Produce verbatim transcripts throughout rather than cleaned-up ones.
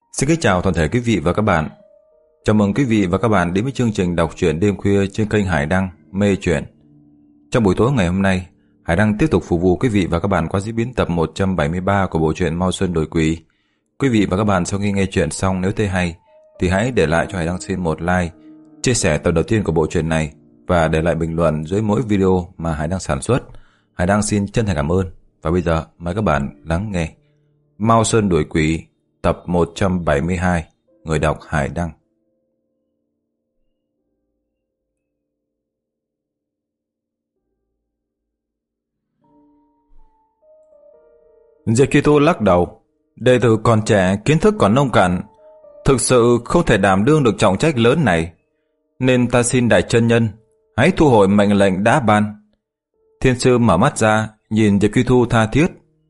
Xin kính chào toàn thể quý vị và các bạn. Chào mừng quý vị và các bạn đến với chương trình đọc truyện đêm khuya trên kênh Hải Đăng Mê Truyện. Trong buổi tối ngày hôm nay, Hải Đăng tiếp tục phục vụ quý vị và các bạn qua diễn biến tập một trăm bảy mươi ba của bộ truyện Mao Sơn Đổi Quỷ. Quý vị và các bạn sau khi nghe truyện xong, nếu thấy hay thì hãy để lại cho Hải Đăng xin một like, chia sẻ tập đầu tiên của bộ truyện này và để lại bình luận dưới mỗi video mà Hải Đăng sản xuất. Hải Đăng xin chân thành cảm ơn. Và bây giờ mời các bạn lắng nghe Mao Sơn Đuổi Quỷ tập một trăm bảy mươi hai. Người đọc Hải Đăng. Zekito lắc đầu. Đệ tử còn trẻ, kiến thức còn nông cạn, thực sự không thể đảm đương được trọng trách lớn này, nên ta xin đại chân nhân hãy thu hồi mệnh lệnh đã ban. Thiên sư mở mắt ra, nhìn Zekito tha thiết.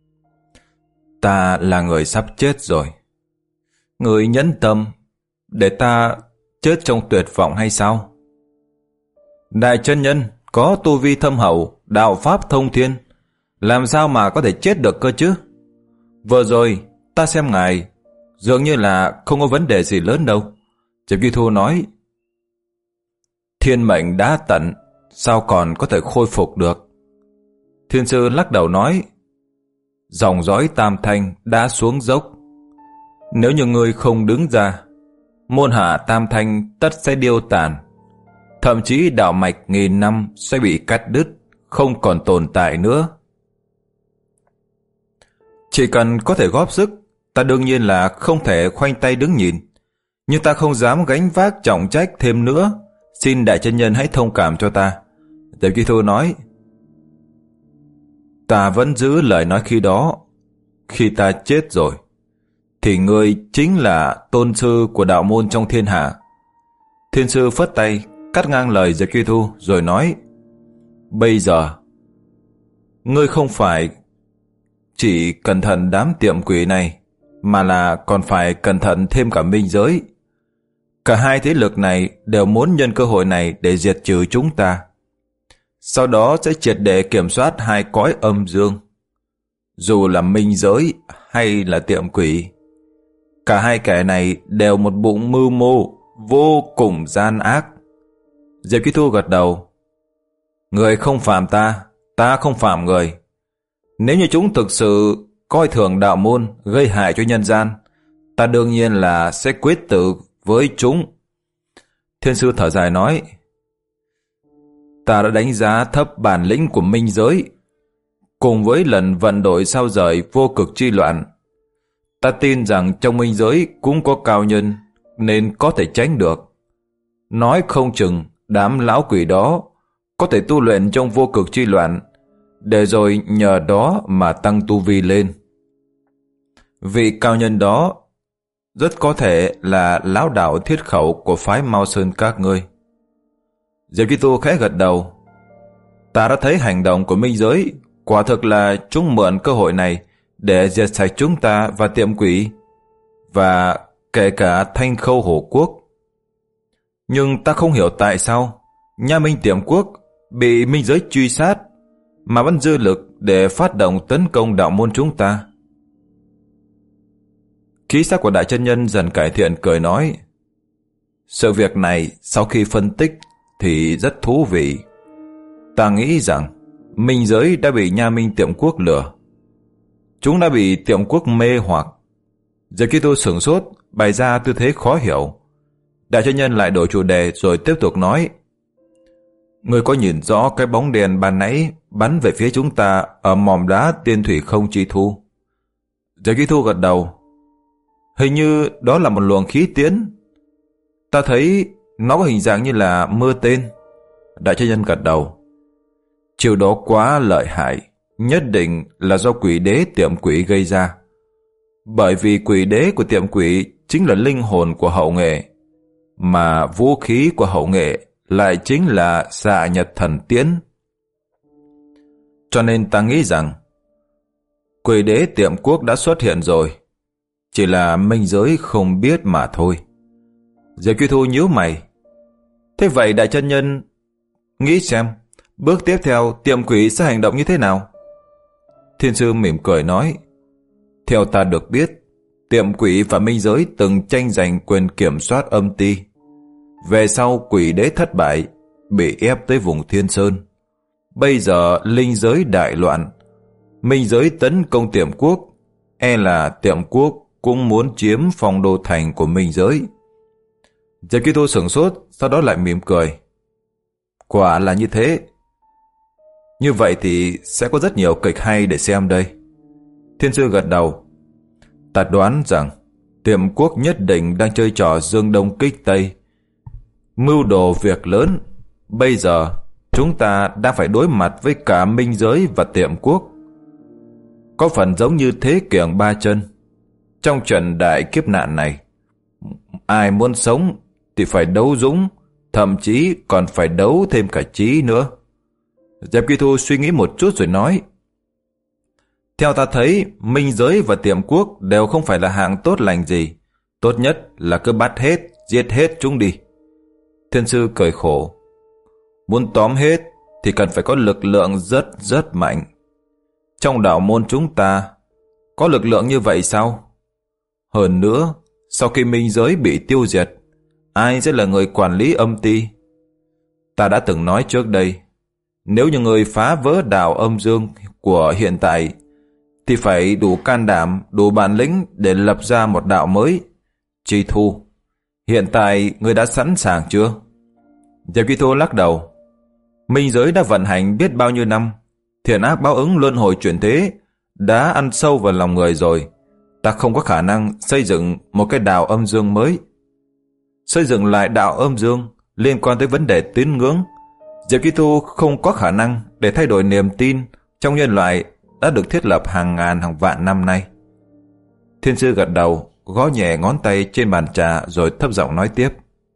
Ta là người sắp chết rồi. Người nhẫn tâm để ta chết trong tuyệt vọng hay sao? Đại chân nhân có tu vi thâm hậu, đạo pháp thông thiên, làm sao mà có thể chết được cơ chứ? Vừa rồi ta xem ngài dường như là không có vấn đề gì lớn đâu. Zekito nói. Thiên mệnh đã tận, sao còn có thể khôi phục được? Thiên sư lắc đầu nói. Dòng dõi Tam Thanh đã xuống dốc. Nếu như ngươi không đứng ra, môn hạ Tam Thanh tất sẽ điêu tàn. Thậm chí đạo mạch nghìn năm sẽ bị cắt đứt, không còn tồn tại nữa. Chỉ cần có thể góp sức, ta đương nhiên là không thể khoanh tay đứng nhìn. Nhưng ta không dám gánh vác trọng trách thêm nữa. Xin đại chân nhân hãy thông cảm cho ta. Zekito nói. Ta vẫn giữ lời nói khi đó. Khi ta chết rồi, thì ngươi chính là tôn sư của đạo môn trong thiên hạ. Thiên sư phất tay, cắt ngang lời Zekito rồi nói. Bây giờ, ngươi không phải chỉ cẩn thận đám tiệm quỷ này, mà là còn phải cẩn thận thêm cả minh giới. Cả hai thế lực này đều muốn nhân cơ hội này để diệt trừ chúng ta. Sau đó sẽ triệt để kiểm soát hai cõi âm dương. Dù là minh giới hay là tiệm quỷ, cả hai kẻ này đều một bụng mưu mô vô cùng gian ác. Zekito gật đầu. Người không phạm ta, ta không phạm người. Nếu như chúng thực sự coi thường đạo môn, gây hại cho nhân gian, ta đương nhiên là sẽ quyết tử với chúng. Thiên sư thở dài nói. Ta đã đánh giá thấp bản lĩnh của minh giới. Cùng với lần vận đổi sao rời vô cực chi loạn, ta tin rằng trong minh giới cũng có cao nhân nên có thể tránh được. Nói không chừng đám lão quỷ đó có thể tu luyện trong vô cực chi loạn, để rồi nhờ đó mà tăng tu vi lên. Vị cao nhân đó rất có thể là lão đạo thiết khẩu của phái Mao Sơn các ngươi. Zekito khẽ gật đầu. Ta đã thấy hành động của minh giới, quả thực là chúng mượn cơ hội này để diệt sạch chúng ta và tiệm quỷ, và kể cả Thanh Khâu Hổ Quốc. Nhưng ta không hiểu tại sao Nha Minh tiệm quốc bị minh giới truy sát mà vẫn dư lực để phát động tấn công đạo môn chúng ta. Khí sắc của đại chân nhân dần cải thiện, cười nói. Sự việc này sau khi phân tích thì rất thú vị. Ta nghĩ rằng minh giới đã bị Nha Minh tiệm quốc lừa. Chúng đã bị tiệm quốc mê hoặc. Zekito sửng sốt, bày ra tư thế khó hiểu. Đại chân nhân lại đổi chủ đề rồi tiếp tục nói. Ngươi có nhìn rõ cái bóng đèn ban nãy bắn về phía chúng ta ở mỏm đá Tiên Thủy Không Chi Thu? Zekito gật đầu. Hình như đó là một luồng khí tiễn. Ta thấy nó có hình dạng như là mưa tên. Đại chân nhân gật đầu. Chiều đó quá lợi hại, nhất định là do quỷ đế tiệm quỷ gây ra. Bởi vì quỷ đế của tiệm quỷ chính là linh hồn của hậu nghệ, mà vũ khí của hậu nghệ lại chính là Xạ Nhật Thần Tiễn. Cho nên ta nghĩ rằng quỷ đế tiệm quốc đã xuất hiện rồi, chỉ là minh giới không biết mà thôi. Zekito nhíu mày. Thế vậy đại chân nhân nghĩ xem bước tiếp theo tiệm quỷ sẽ hành động như thế nào? Thiên sư mỉm cười nói. Theo ta được biết, tiệm quỷ và minh giới từng tranh giành quyền kiểm soát âm ti. Về sau quỷ đế thất bại, bị ép tới vùng Thiên Sơn. Bây giờ linh giới đại loạn, minh giới tấn công tiệm quốc, e là tiệm quốc cũng muốn chiếm phong đô thành của minh giới. Diệp Kỳ Thu sửng sốt, sau đó lại mỉm cười. Quả là như thế. Như vậy thì sẽ có rất nhiều kịch hay để xem đây. Thiên sư gật đầu. Ta đoán rằng tiệm quốc nhất định đang chơi trò dương đông kích tây, mưu đồ việc lớn. Bây giờ chúng ta đang phải đối mặt với cả minh giới và tiệm quốc. Có phần giống như thế kiểng ba chân. Trong trận đại kiếp nạn này, ai muốn sống thì phải đấu dũng, thậm chí còn phải đấu thêm cả trí nữa. Diệp Kỳ Thu suy nghĩ một chút rồi nói. Theo ta thấy, minh giới và tiệm quốc đều không phải là hạng tốt lành gì. Tốt nhất là cứ bắt hết, giết hết chúng đi. Thiên sư cười khổ. Muốn tóm hết thì cần phải có lực lượng rất rất mạnh. Trong đạo môn chúng ta có lực lượng như vậy sao? Hơn nữa, sau khi minh giới bị tiêu diệt, ai sẽ là người quản lý âm ti? Ta đã từng nói trước đây, nếu như người phá vỡ đạo âm dương của hiện tại thì phải đủ can đảm, đủ bản lĩnh để lập ra một đạo mới. Chi Thu, hiện tại người đã sẵn sàng chưa? Diệp Kỳ Thu lắc đầu. Minh giới đã vận hành biết bao nhiêu năm, thiện ác báo ứng luân hồi chuyển thế đã ăn sâu vào lòng người rồi. Ta không có khả năng xây dựng một cái đạo âm dương mới. Xây dựng lại đạo âm dương liên quan tới vấn đề tín ngưỡng. Diệp Kỳ Thu không có khả năng để thay đổi niềm tin trong nhân loại đã được thiết lập hàng ngàn hàng vạn năm nay. Thiên sư gật đầu, gõ nhẹ ngón tay trên bàn trà rồi thấp giọng nói tiếp.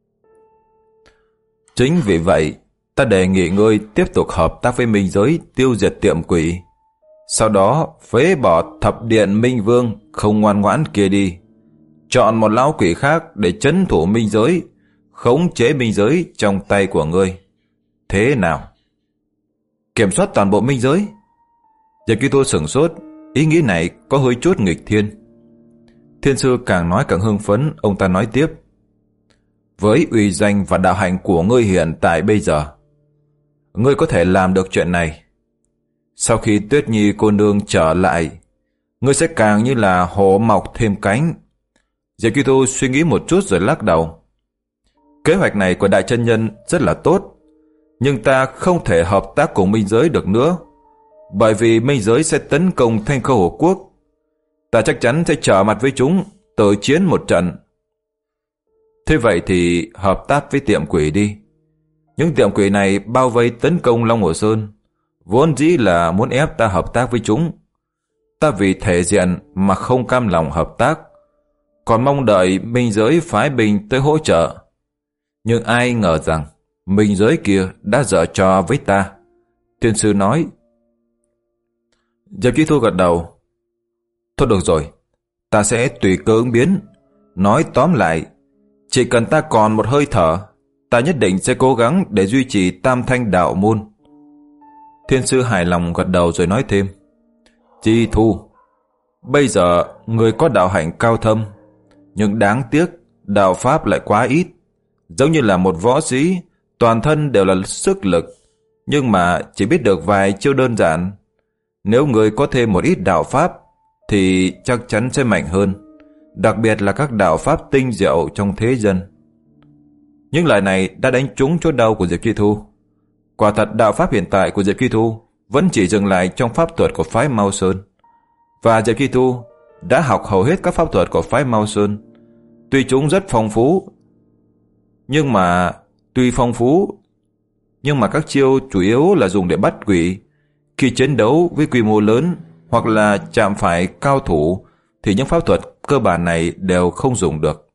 Chính vì vậy, ta đề nghị ngươi tiếp tục hợp tác với minh giới tiêu diệt tiệm quỷ. Sau đó phế bỏ thập điện minh vương không ngoan ngoãn kia đi. Chọn một lão quỷ khác để trấn thủ minh giới, khống chế minh giới trong tay của ngươi. Thế nào? Kiểm soát toàn bộ minh giới? Diệp Kỳ Thu sửng sốt, ý nghĩ này có hơi chút nghịch thiên. Thiên sư càng nói càng hưng phấn, ông ta nói tiếp. Với uy danh và đạo hạnh của ngươi hiện tại bây giờ, ngươi có thể làm được chuyện này. Sau khi Tuyết Nhi cô nương trở lại, ngươi sẽ càng như là hổ mọc thêm cánh. Diệp Kỳ Thu suy nghĩ một chút rồi lắc đầu. Kế hoạch này của đại chân nhân rất là tốt, nhưng ta không thể hợp tác cùng minh giới được nữa, bởi vì minh giới sẽ tấn công Thanh Khâu Hồ Quốc. Ta chắc chắn sẽ trở mặt với chúng, tự chiến một trận. Thế vậy thì hợp tác với tiệm quỷ đi. Những tiệm quỷ này bao vây tấn công Long Hồ Sơn, vốn dĩ là muốn ép ta hợp tác với chúng. Ta vì thể diện mà không cam lòng hợp tác, còn mong đợi minh giới phái binh tới hỗ trợ. Nhưng ai ngờ rằng minh giới kia đã giở trò với ta. Thiên sư nói. Diệp Kỳ Thu gật đầu. Thôi được rồi, ta sẽ tùy cơ ứng biến. Nói tóm lại, chỉ cần ta còn một hơi thở, ta nhất định sẽ cố gắng để duy trì tam thanh đạo môn. Thiên sư hài lòng gật đầu rồi nói thêm. Chi Thu, bây giờ người có đạo hạnh cao thâm, nhưng đáng tiếc đạo pháp lại quá ít. Giống như là một võ sĩ, toàn thân đều là sức lực, nhưng mà chỉ biết được vài chiêu đơn giản. Nếu người có thêm một ít đạo pháp thì chắc chắn sẽ mạnh hơn, đặc biệt là các đạo pháp tinh diệu trong thế gian. Những lời này đã đánh trúng chỗ đau của Diệp Kỳ Thu. Quả thật đạo pháp hiện tại của Diệp Kỳ Thu vẫn chỉ dừng lại trong pháp thuật của phái Mao Sơn. Và Diệp Kỳ Thu đã học hầu hết các pháp thuật của phái Mao Sơn. Tuy chúng rất phong phú, nhưng mà tuy phong phú, nhưng mà các chiêu chủ yếu là dùng để bắt quỷ. Khi chiến đấu với quy mô lớn hoặc là chạm phải cao thủ thì những pháp thuật cơ bản này đều không dùng được.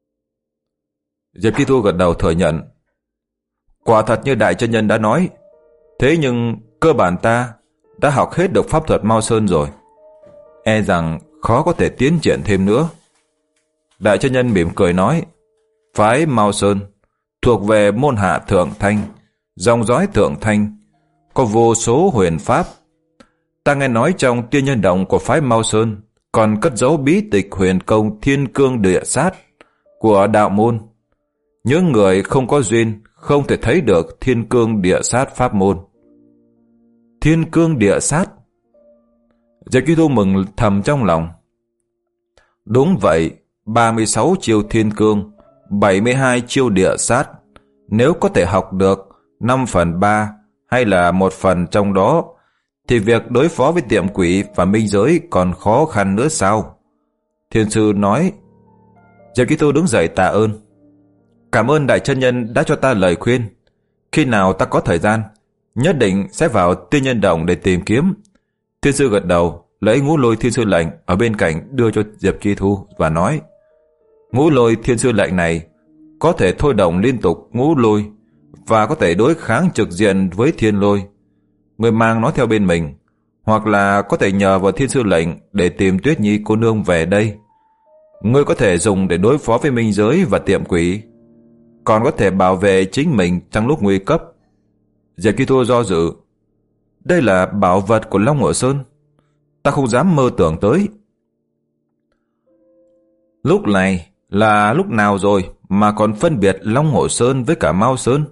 Diệp Kỳ Thu gật đầu thừa nhận. Quả thật như đại chân nhân đã nói, thế nhưng cơ bản ta đã học hết được pháp thuật Mao Sơn rồi, e rằng khó có thể tiến triển thêm nữa. Đại chân nhân mỉm cười nói, phái Mao Sơn thuộc về môn hạ Thượng Thanh, dòng dõi Thượng Thanh, có vô số huyền pháp. Ta nghe nói trong tiên nhân động của phái Mao Sơn còn cất giấu bí tịch huyền công Thiên Cương Địa Sát của đạo môn. Những người không có duyên không thể thấy được Thiên Cương Địa Sát pháp môn. Thiên Cương Địa Sát? Diệp Kỳ Thu mừng thầm trong lòng. Đúng vậy, ba mươi sáu chiêu Thiên Cương, bảy mươi hai chiêu Địa Sát. Nếu có thể học được năm phần ba hay là một phần trong đó, thì việc đối phó với tiệm quỷ và minh giới còn khó khăn nữa sao? Thiên sư nói. Diệp Kỳ Thu đứng dậy tạ ơn. Cảm ơn đại chân nhân đã cho ta lời khuyên. Khi nào ta có thời gian, nhất định sẽ vào Tiên Nhân Động để tìm kiếm. Thiên sư gật đầu, lấy Ngũ Lôi Thiên Sư lệnh ở bên cạnh đưa cho Diệp Kỳ Thu và nói: Ngũ Lôi Thiên Sư lệnh này có thể thôi động liên tục ngũ lôi và có thể đối kháng trực diện với thiên lôi. Người mang nó theo bên mình, hoặc là có thể nhờ vào Thiên Sư lệnh để tìm Tuyết Nhi cô nương về đây. Ngươi có thể dùng để đối phó với minh giới và tiệm quỷ, còn có thể bảo vệ chính mình trong lúc nguy cấp. Diệp Kỳ Thu do dự. Đây là bảo vật của Long Hổ Sơn, ta không dám mơ tưởng tới. Lúc này là lúc nào rồi mà còn phân biệt Long Hổ Sơn với cả Mao Sơn?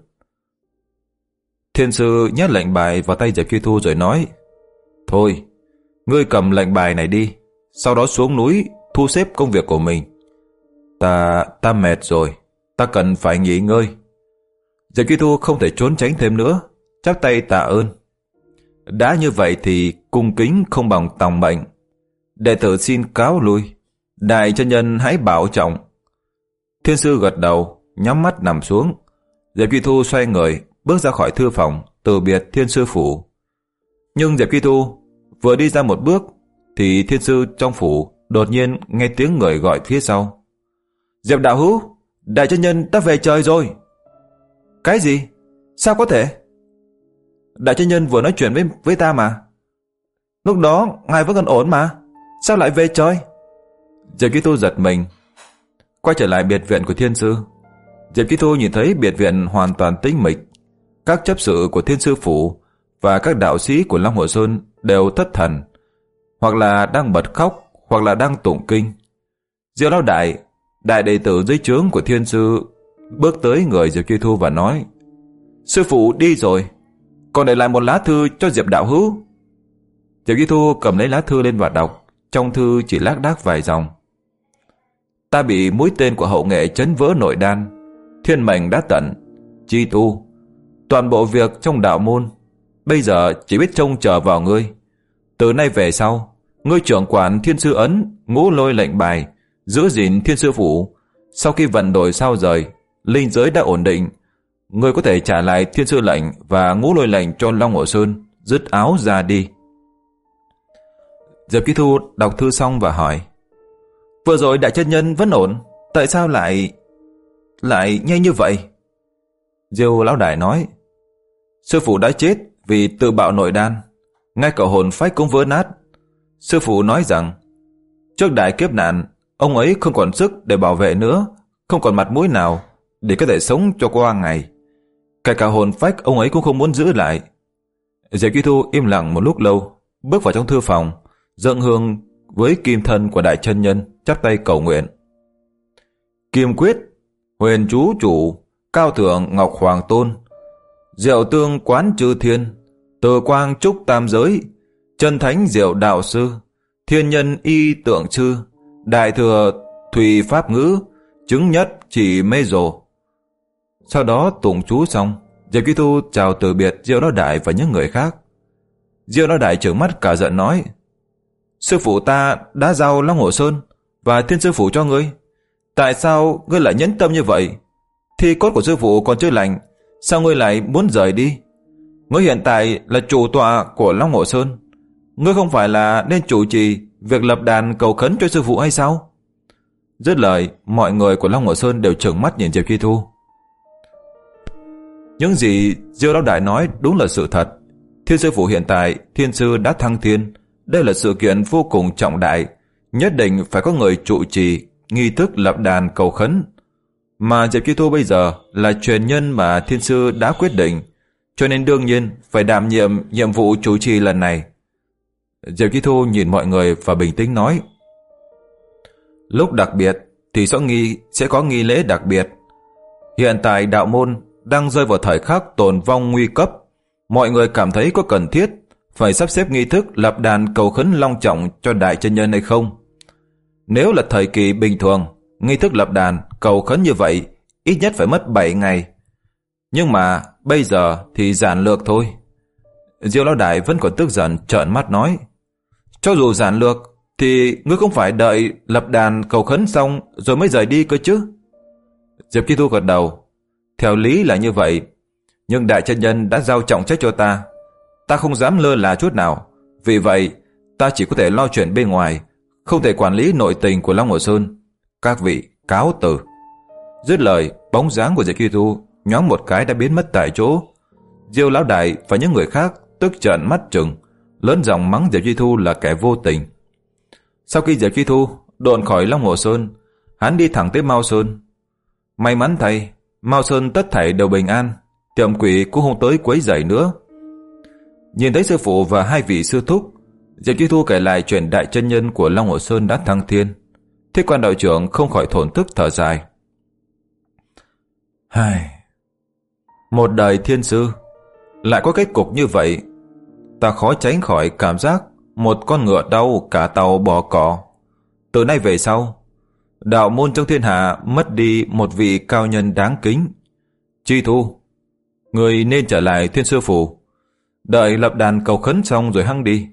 Thiên sư nhét lệnh bài vào tay Diệp Kỳ Thu rồi nói: Thôi, ngươi cầm lệnh bài này đi, sau đó xuống núi thu xếp công việc của mình. Ta, ta mệt rồi, ta cần phải nghỉ ngơi. Diệp Kỳ Thu không thể trốn tránh thêm nữa, chắp tay tạ ơn. Đã như vậy thì cung kính không bằng tòng mệnh. Đệ tử xin cáo lui, đại chân nhân hãy bảo trọng. Thiên sư gật đầu, nhắm mắt nằm xuống. Diệp Kỳ Thu xoay người, bước ra khỏi thư phòng, từ biệt Thiên sư phủ. Nhưng Diệp Kỳ Thu vừa đi ra một bước, thì Thiên sư trong phủ đột nhiên nghe tiếng người gọi phía sau. Diệp đạo hữu, đại chân nhân đã về trời rồi. Cái gì? Sao có thể? Đại chân nhân vừa nói chuyện với, với ta mà. Lúc đó ngài vẫn còn ổn mà, sao lại về trời? Diệp Kỳ Thu giật mình, quay trở lại biệt viện của Thiên sư. Diệp Kỳ Thu nhìn thấy biệt viện hoàn toàn tĩnh mịch. Các chấp sự của Thiên sư phủ và các đạo sĩ của Long Hổ Sơn đều thất thần, hoặc là đang bật khóc, hoặc là đang tụng kinh. Diệu Lão Đại, đại đệ tử dưới trướng của Thiên sư, bước tới người Diệp Kỳ Thu và nói: Sư phụ đi rồi, còn để lại một lá thư cho Diệp đạo hữu. Diệp Kỳ Thu cầm lấy lá thư lên và đọc. Trong thư chỉ lác đác vài dòng: Ta bị mũi tên của hậu nghệ chấn vỡ nội đan, thiên mệnh đã tận, chi tu toàn bộ việc trong đạo môn, bây giờ chỉ biết trông chờ vào ngươi. Từ nay về sau, ngươi trưởng quản Thiên sư ấn, Ngũ Lôi lệnh bài, giữ gìn Thiên sư phủ. Sau khi vận đổi sao rời, linh giới đã ổn định, ngươi có thể trả lại Thiên sư lệnh và Ngũ Lôi lệnh cho Long Hổ Sơn, dứt áo ra đi. Diệp Kỳ Thu đọc thư xong và hỏi: Vừa rồi đại chân nhân vẫn ổn, tại sao lại lại nhanh như vậy? Diêu Lão Đại nói: Sư phụ đã chết vì tự bạo nội đan, ngay cả hồn phách cũng vỡ nát. Sư phụ nói rằng trước đại kiếp nạn, ông ấy không còn sức để bảo vệ nữa, không còn mặt mũi nào để có thể sống cho qua ngày. Kể cả hồn phách ông ấy cũng không muốn giữ lại. Diệp Kỳ Thu im lặng một lúc lâu, bước vào trong thư phòng, dâng hương với kim thân của đại chân nhân, chắp tay cầu nguyện. Kim quyết, huyền chú chủ, cao thượng ngọc hoàng tôn, diệu tương quán chư thiên, từ quang trúc tam giới, chân thánh diệu đạo sư, thiên nhân y tượng chư, đại thừa thùy pháp ngữ, chứng nhất chỉ mê rồ. Sau đó tụng chú xong, Diệp Kỳ Thu chào từ biệt Diêu Lão Đại và những người khác. Diêu Lão Đại trợn mắt cả giận nói: Sư phụ ta đã giao Long Hổ Sơn và Thiên sư phủ cho ngươi, tại sao ngươi lại nhẫn tâm như vậy? Thi cốt của sư phụ còn chưa lành, sao ngươi lại muốn rời đi? Ngươi hiện tại là chủ tọa của Long Hổ Sơn, ngươi không phải là nên chủ trì việc lập đàn cầu khấn cho sư phụ hay sao? Dứt lời, mọi người của Long Hổ Sơn đều trợn mắt nhìn Diệp Kỳ Thu. Những gì Diêu Lão Đại nói đúng là sự thật. Thiên sư phụ hiện tại, thiên sư đã thăng thiên. Đây là sự kiện vô cùng trọng đại, nhất định phải có người trụ trì nghi thức lập đàn cầu khấn. Mà Diệp Kỳ Thu bây giờ là truyền nhân mà thiên sư đã quyết định, cho nên đương nhiên phải đảm nhiệm nhiệm vụ chủ trì lần này. Diệp Kỳ Thu nhìn mọi người và bình tĩnh nói: Lúc đặc biệt thì sẽ nghi sẽ có nghi lễ đặc biệt. Hiện tại đạo môn đang rơi vào thời khắc tồn vong nguy cấp. Mọi người cảm thấy có cần thiết phải sắp xếp nghi thức lập đàn cầu khấn long trọng cho đại chân nhân hay không? Nếu là thời kỳ bình thường, nghi thức lập đàn cầu khấn như vậy ít nhất phải mất bảy ngày. Nhưng mà bây giờ thì giản lược thôi. Diêu lão đại vẫn còn tức giận trợn mắt nói: cho dù giản lược thì ngươi không phải đợi lập đàn cầu khấn xong rồi mới rời đi cơ chứ? Diệp Chi Thu gật đầu. Theo lý là như vậy, nhưng đại chân nhân đã giao trọng trách cho ta, ta không dám lơ là chút nào. Vì vậy ta chỉ có thể lo chuyện bên ngoài, không thể quản lý nội tình của Long Hồ Sơn. Các vị cáo từ. Dứt lời, bóng dáng của Diệp Chi Thu nhoáng một cái đã biến mất tại chỗ. Diêu lão đại và những người khác tức trợn mắt trừng, lớn giọng mắng Diệp Chi Thu là kẻ vô tình. Sau khi Diệp Chi Thu độn khỏi Long Hồ Sơn, hắn đi thẳng tới Mao Sơn. May mắn thay, Mao Sơn tất thảy đều bình an, tiệm quỷ cũng không tới quấy rầy nữa. Nhìn thấy sư phụ và hai vị sư thúc, Diệp Chi Thu kể lại chuyện đại chân nhân của Long Hồ Sơn đã thăng thiên. Thiết Quan đạo trưởng không khỏi thổn thức thở dài. Hai, một đời thiên sư lại có kết cục như vậy, ta khó tránh khỏi cảm giác một con ngựa đau cả tàu bỏ cỏ. Từ nay về sau, đạo môn trong thiên hạ mất đi một vị cao nhân đáng kính. Chi Thu, người nên trở lại Thiên Sư Phủ, đợi lập đàn cầu khấn xong rồi hăng đi.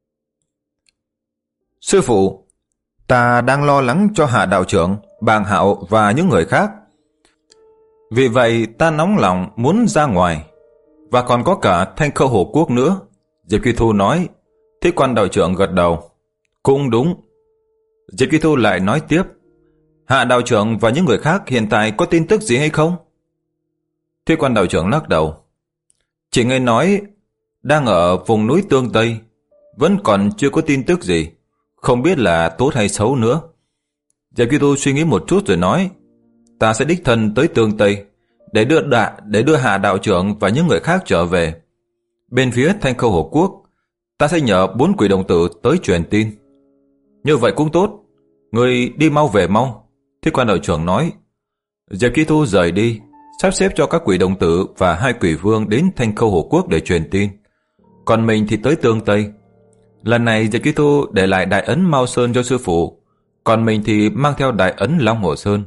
Sư phụ, ta đang lo lắng cho Hạ đạo trưởng, Bàng Hạo và những người khác. Vì vậy ta nóng lòng muốn ra ngoài, và còn có cả Thanh Khâu Hổ Quốc nữa. Diệp Kỳ Thu nói. Thiết Quan đạo trưởng gật đầu. Cũng đúng. Diệp Kỳ Thu lại nói tiếp. Hạ đạo trưởng và những người khác hiện tại có tin tức gì hay không? Thiết Quan đạo trưởng lắc đầu. Chỉ nghe nói đang ở vùng núi Tương Tây, vẫn còn chưa có tin tức gì, không biết là tốt hay xấu nữa. Diệp Kỳ Thu suy nghĩ một chút rồi nói. Ta sẽ đích thân tới Tương Tây để đưa đạ, để đưa Hạ đạo trưởng và những người khác trở về. Bên phía Thanh Khâu Hổ Quốc, ta sẽ nhờ bốn quỷ đồng tử tới truyền tin. Như vậy cũng tốt, người đi mau về mau. Thiết Quan đạo trưởng nói. Diệp Kỳ Thu rời đi, sắp xếp cho các quỷ đồng tử và hai quỷ vương đến Thanh Khâu Hổ Quốc để truyền tin. Còn mình thì tới Tương Tây. Lần này Diệp Kỳ Thu để lại đại ấn Mao Sơn cho sư phụ, còn mình thì mang theo đại ấn Long Hồ Sơn.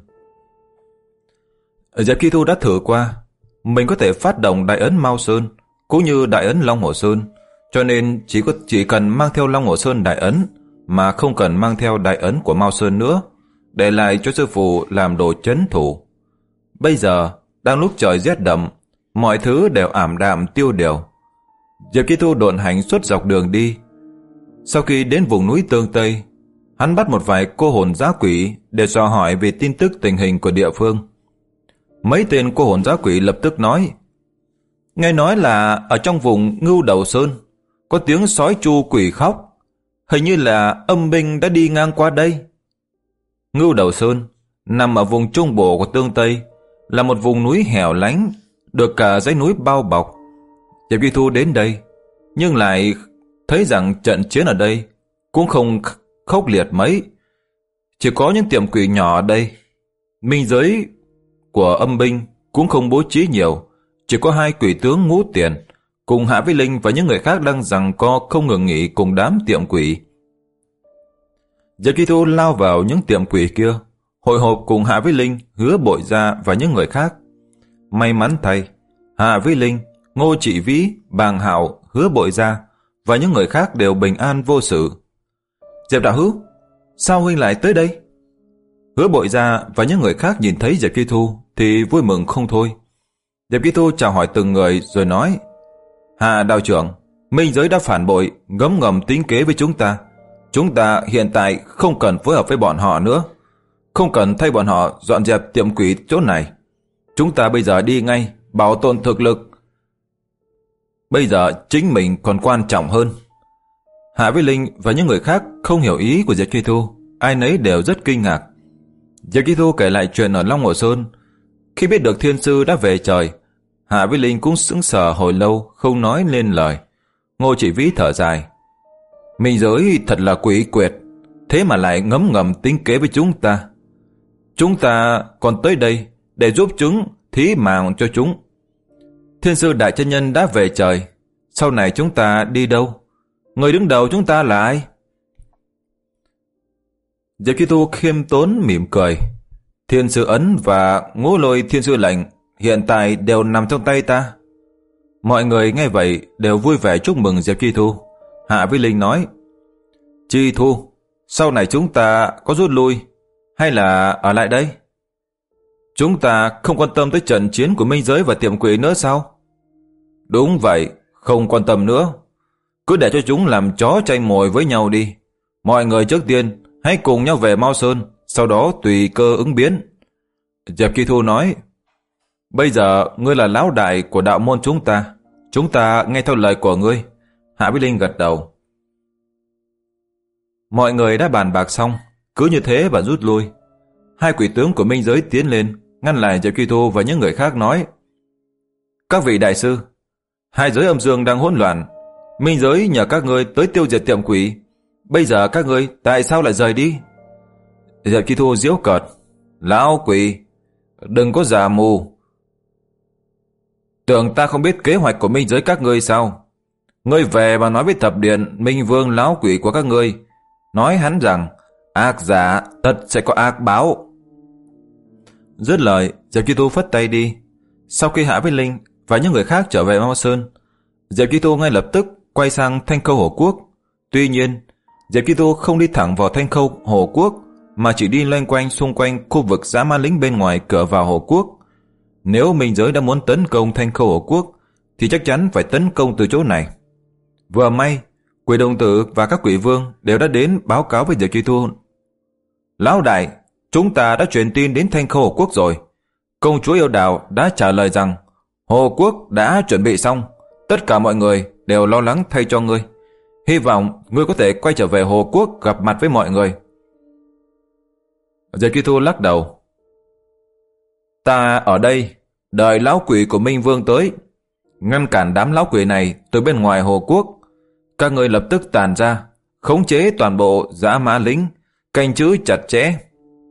Diệp Kỳ Thu đã thử qua, mình có thể phát động đại ấn Mao Sơn cũng như đại ấn Long Hồ Sơn, cho nên chỉ có chỉ cần mang theo Long Hồ Sơn đại ấn mà không cần mang theo đại ấn của Mao Sơn nữa, để lại cho sư phụ làm đồ trấn thủ. Bây giờ đang lúc trời rét đậm, mọi thứ đều ảm đạm tiêu điều. Diệp Kỳ Thu độn hành suốt dọc đường đi. Sau khi đến vùng núi Tương Tây, hắn bắt một vài cô hồn dã quỷ để dò hỏi về tin tức tình hình của địa phương. Mấy tên cô hồn dã quỷ lập tức nói. Nghe nói là ở trong vùng Ngưu Đầu Sơn có tiếng sói chu quỷ khóc, hình như là âm binh đã đi ngang qua đây. Ngưu Đầu Sơn nằm ở vùng trung bộ của Tương Tây, là một vùng núi hẻo lánh, được cả dãy núi bao bọc. Diệp Kỳ Thu đến đây, nhưng lại thấy rằng trận chiến ở đây cũng không khốc liệt mấy. Chỉ có những tiệm quỷ nhỏ ở đây. Minh giới của âm binh cũng không bố trí nhiều, chỉ có hai quỷ tướng Ngũ Tiền cùng Hạ Vĩ Linh và những người khác đang giằng co không ngừng nghỉ cùng đám tiệm quỷ. Diệp Kỳ Thu lao vào những tiệm quỷ kia, hội họp cùng Hạ Vĩ Linh, Hứa Bội Gia và những người khác. May mắn thay, Hạ Vĩ Linh, Ngô Trị Vĩ, Bàng Hạo, Hứa Bội Gia và những người khác đều bình an vô sự. Diệp đạo hữu, sao huynh lại tới đây? Hứa Bội Gia và những người khác nhìn thấy Diệp Kỳ Thu thì vui mừng không thôi. Diệp Kỳ Thu chào hỏi từng người rồi nói. Hạ đạo trưởng, minh giới đã phản bội, ngấm ngầm tính kế với chúng ta. Chúng ta hiện tại không cần phối hợp với bọn họ nữa, không cần thay bọn họ dọn dẹp tiệm quỷ chỗ này. Chúng ta bây giờ đi ngay, bảo tồn thực lực. Bây giờ chính mình còn quan trọng hơn. Hạ Vĩ Linh và những người khác không hiểu ý của Diệp Kỳ Thu, ai nấy đều rất kinh ngạc. Diệp Kỳ Thu kể lại chuyện ở Long Hồ Sơn. Khi biết được thiên sư đã về trời, Hạ Vĩ Linh cũng sững sờ hồi lâu không nói lên lời. Ngô Chỉ Vĩ thở dài. Minh giới thật là quỷ quyệt, thế mà lại ngấm ngầm tính kế với chúng ta. Chúng ta còn tới đây để giúp chúng thí mạng cho chúng. Thiên sư đại chân nhân đã về trời, sau này chúng ta đi đâu? Người đứng đầu chúng ta là ai? Diệp Chi Thu khiêm tốn mỉm cười. Thiên sư ấn và ngũ lôi thiên sư lệnh hiện tại đều nằm trong tay ta. Mọi người nghe vậy đều vui vẻ chúc mừng Diệp Chi Thu. Hạ Vĩ Linh nói: Chi Thu, sau này chúng ta có rút lui hay là ở lại đây? Chúng ta không quan tâm tới trận chiến của Minh Giới và Tiệm Quỷ nữa sao? Đúng vậy, không quan tâm nữa. Cứ để cho chúng làm chó tranh mồi với nhau đi. Mọi người trước tiên hãy cùng nhau về Mao Sơn, sau đó tùy cơ ứng biến. Diệp Chi Thu nói: Bây giờ ngươi là lão đại của đạo môn chúng ta, chúng ta nghe theo lời của ngươi. Hạ Vĩ Linh gật đầu. Mọi người đã bàn bạc xong, cứ như thế và rút lui. Hai quỷ tướng của Minh Giới tiến lên, ngăn lại Diệp Chi Thu và những người khác nói: Các vị đại sư, hai giới âm dương đang hỗn loạn. Minh Giới nhờ các ngươi tới tiêu diệt Tiệm Quỷ. Bây giờ các ngươi tại sao lại rời đi? Diệp Chi Thu giễu cợt: Lão quỷ, đừng có giả mù. Tưởng ta không biết kế hoạch của Minh Giới các ngươi sao? Ngươi về mà nói với thập điện Minh Vương lão quỷ của các ngươi, nói hắn rằng ác giả tất sẽ có ác báo. Dứt lời, Diệp Chi Thu phất tay đi. Sau khi Hạ Vĩ Linh và những người khác trở về Mao Sơn, Diệp Chi Thu ngay lập tức quay sang Thanh Khâu Hồ Quốc. Tuy nhiên, Diệp Chi Thu không đi thẳng vào Thanh Khâu Hồ Quốc, mà chỉ đi loanh quanh xung quanh khu vực Dã Ma Lĩnh bên ngoài cửa vào Hồ Quốc. Nếu Minh Giới đã muốn tấn công Thanh Khâu Hồ Quốc, thì chắc chắn phải tấn công từ chỗ này. Vừa may, Quỷ Đồng Tử và các quỷ vương đều đã đến báo cáo với Diệp Chi Thu. Lão đại, chúng ta đã truyền tin đến Thanh Khâu Hồ Quốc rồi. Công chúa Yêu Đào đã trả lời rằng Hồ Quốc đã chuẩn bị xong. Tất cả mọi người đều lo lắng thay cho ngươi. Hy vọng ngươi có thể quay trở về Hồ Quốc gặp mặt với mọi người. Diệp Chi Thu lắc đầu. Ta ở đây đợi lão quỷ của Minh Vương tới, ngăn cản đám lão quỷ này từ bên ngoài Hồ Quốc. Các ngươi lập tức tàn ra, khống chế toàn bộ Dã Ma Lĩnh, canh giữ chặt chẽ.